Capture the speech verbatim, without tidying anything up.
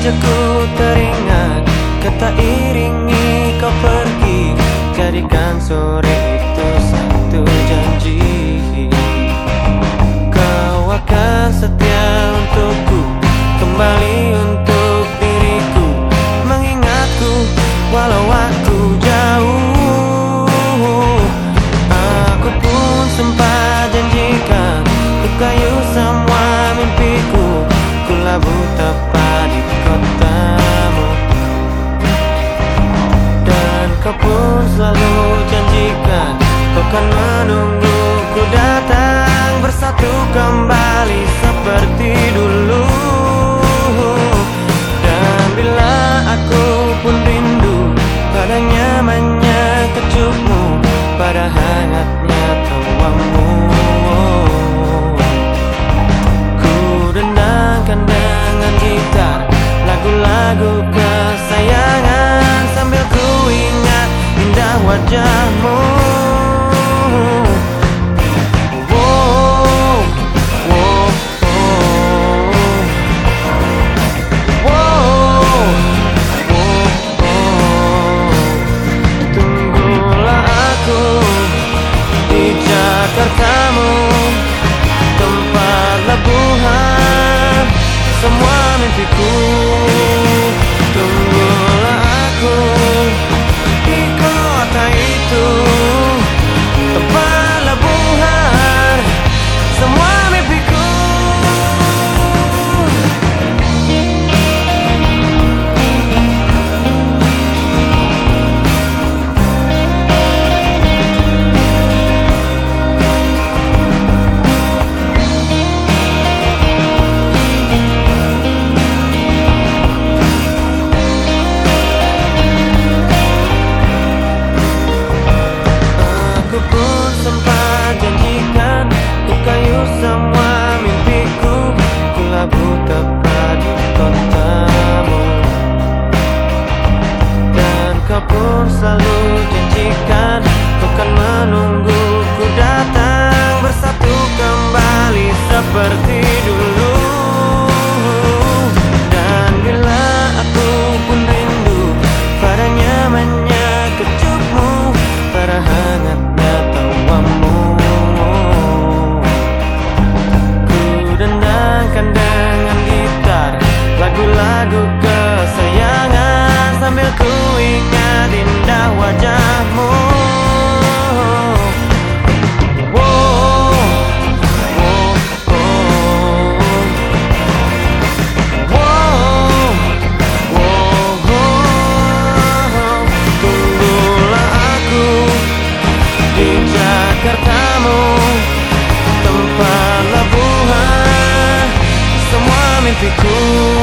wajahku teringat, kata iringi kau pergi. Jadikan sore itu satu janji, kau akan setia untukku, kembali untuk diriku, mengingatku walau aku jauh. Aku pun sempat janjikan, ku kayu semua mimpiku, ku labuh tepat di kotamu. Dan kau pun selalu janjikan, kau kan menungguku datang, bersatu kembali seperti dulu. Dan bila aku pun rindu pada nyamannya kecupmu, pada hangatnya tawamu, ku dendangkan dengan gitar lagu-lagu kesayangan, sambil ku ingat indah wajahmu. Jakartamu, tempat labuhan semua mimpiku. Tunggulah aku di kota itu, tempat labuhan semua mimpiku. Semua mimpiku, ku labuh tepat di kotamu. Dan kau pun selalu janjikan, kau kan menungguku datang, bersatu kembali seperti dulu. Dan bila aku pun rindu pada nyamannya kecupmu, pada hangatnya tawamu, dengan gitar lagu-lagu kesayangan, sambil ku ingat indah wajahmu. Wow, wow, wow, wow, wow. Tunggulah aku di Jakartamu, tempat labuhan semua mimpiku.